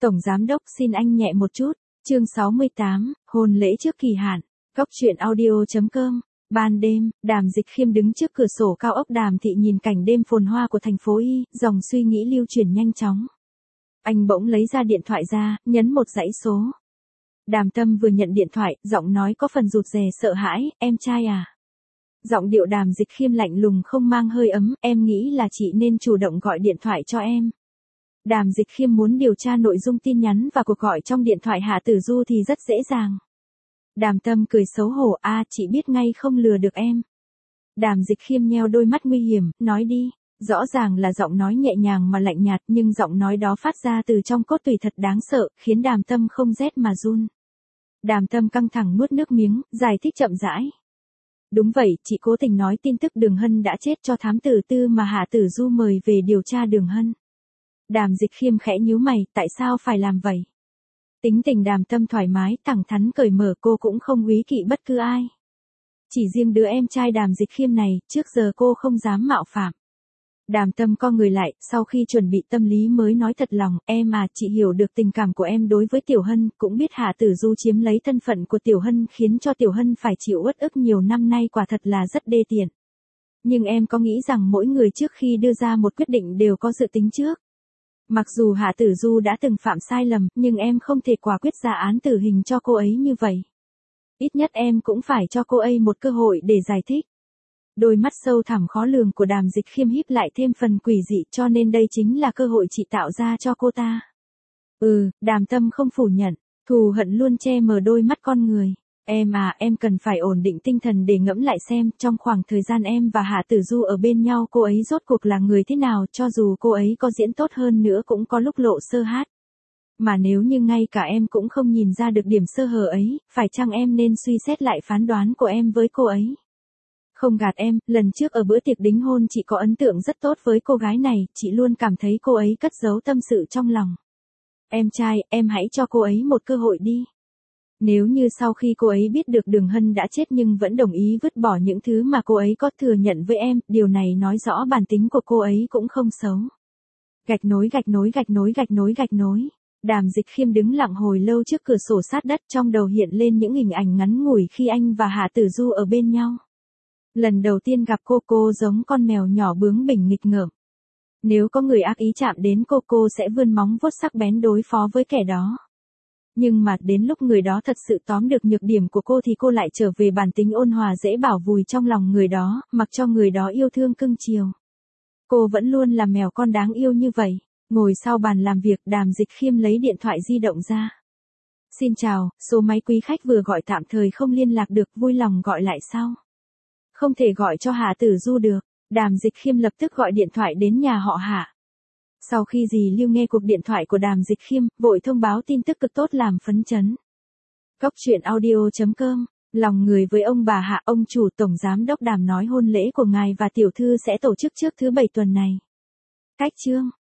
Tổng Giám đốc xin anh nhẹ một chút. Chương 68, hôn lễ trước kỳ hạn. Góc truyện audio.com. Ban đêm, Đàm Dịch Khiêm đứng trước cửa sổ cao ốc Đàm Thị nhìn cảnh đêm phồn hoa của thành phố Y, dòng suy nghĩ lưu chuyển nhanh chóng. Anh bỗng lấy ra điện thoại ra, nhấn một dãy số. Đàm Tâm vừa nhận điện thoại, giọng nói có phần rụt rè sợ hãi, em trai à. Giọng điệu Đàm Dịch Khiêm lạnh lùng không mang hơi ấm, em nghĩ là chị nên chủ động gọi điện thoại cho em. Đàm Dịch Khiêm muốn điều tra nội dung tin nhắn và cuộc gọi trong điện thoại Hạ Tử Du thì rất dễ dàng. Đàm Tâm cười xấu hổ, chị biết ngay không lừa được em. Đàm Dịch Khiêm nheo đôi mắt nguy hiểm, nói đi. Rõ ràng là giọng nói nhẹ nhàng mà lạnh nhạt, nhưng giọng nói đó phát ra từ trong cốt tủy thật đáng sợ, khiến Đàm Tâm không rét mà run. Đàm Tâm căng thẳng nuốt nước miếng, giải thích chậm rãi. Đúng vậy, chị cố tình nói tin tức Đường Hân đã chết cho thám tử Tư mà Hạ Tử Du mời về điều tra Đường Hân. Đàm Dịch Khiêm khẽ nhíu mày, tại sao phải làm vậy? Tính tình Đàm Tâm thoải mái, thẳng thắn cởi mở, cô cũng không úy kỵ bất cứ ai. Chỉ riêng đứa em trai Đàm Dịch Khiêm này, trước giờ cô không dám mạo phạm. Đàm Tâm co người lại, sau khi chuẩn bị tâm lý mới nói thật lòng, em à, chị hiểu được tình cảm của em đối với Tiểu Hân, cũng biết Hạ Tử Du chiếm lấy thân phận của Tiểu Hân khiến cho Tiểu Hân phải chịu uất ức nhiều năm nay, quả thật là rất đê tiện. Nhưng em có nghĩ rằng mỗi người trước khi đưa ra một quyết định đều có dự tính trước. Mặc dù Hạ Tử Du đã từng phạm sai lầm, nhưng em không thể quả quyết ra án tử hình cho cô ấy như vậy. Ít nhất em cũng phải cho cô ấy một cơ hội để giải thích. Đôi mắt sâu thẳm khó lường của Đàm Dịch Khiêm híp lại thêm phần quỷ dị, cho nên đây chính là cơ hội chị tạo ra cho cô ta. Đàm Tâm không phủ nhận, thù hận luôn che mờ đôi mắt con người. Em à, em cần phải ổn định tinh thần để ngẫm lại xem, trong khoảng thời gian em và Hạ Tử Du ở bên nhau cô ấy rốt cuộc là người thế nào, cho dù cô ấy có diễn tốt hơn nữa cũng có lúc lộ sơ hát. Mà nếu như ngay cả em cũng không nhìn ra được điểm sơ hở ấy, phải chăng em nên suy xét lại phán đoán của em với cô ấy? Không gạt em, lần trước ở bữa tiệc đính hôn chị có ấn tượng rất tốt với cô gái này, chị luôn cảm thấy cô ấy cất giấu tâm sự trong lòng. Em trai, em hãy cho cô ấy một cơ hội đi. Nếu như sau khi cô ấy biết được Đường Hân đã chết nhưng vẫn đồng ý vứt bỏ những thứ mà cô ấy có thừa nhận với em, điều này nói rõ bản tính của cô ấy cũng không xấu. Gạch nối. Đàm Dịch Khiêm đứng lặng hồi lâu trước cửa sổ sát đất, trong đầu hiện lên những hình ảnh ngắn ngủi khi anh và Hạ Tử Du ở bên nhau. Lần đầu tiên gặp cô giống con mèo nhỏ bướng bỉnh nghịch ngợm. Nếu có người ác ý chạm đến cô sẽ vươn móng vuốt sắc bén đối phó với kẻ đó. Nhưng mà đến lúc người đó thật sự tóm được nhược điểm của cô thì cô lại trở về bản tính ôn hòa dễ bảo vùi trong lòng người đó, mặc cho người đó yêu thương cưng chiều. Cô vẫn luôn là mèo con đáng yêu như vậy. Ngồi sau bàn làm việc, Đàm Dịch Khiêm lấy điện thoại di động ra. Xin chào, số máy quý khách vừa gọi tạm thời không liên lạc được, vui lòng gọi lại sau. Không thể gọi cho Hạ Tử Du được. Đàm Dịch Khiêm lập tức gọi điện thoại đến nhà họ Hạ. Sau khi dì Lưu nghe cuộc điện thoại của Đàm Dịch Khiêm, vội thông báo tin tức cực tốt làm phấn chấn. Góc truyện audio.com. Lòng người với ông bà Hạ, ông chủ Tổng Giám đốc Đàm nói hôn lễ của ngài và tiểu thư sẽ tổ chức trước thứ Bảy tuần này. Cách chương.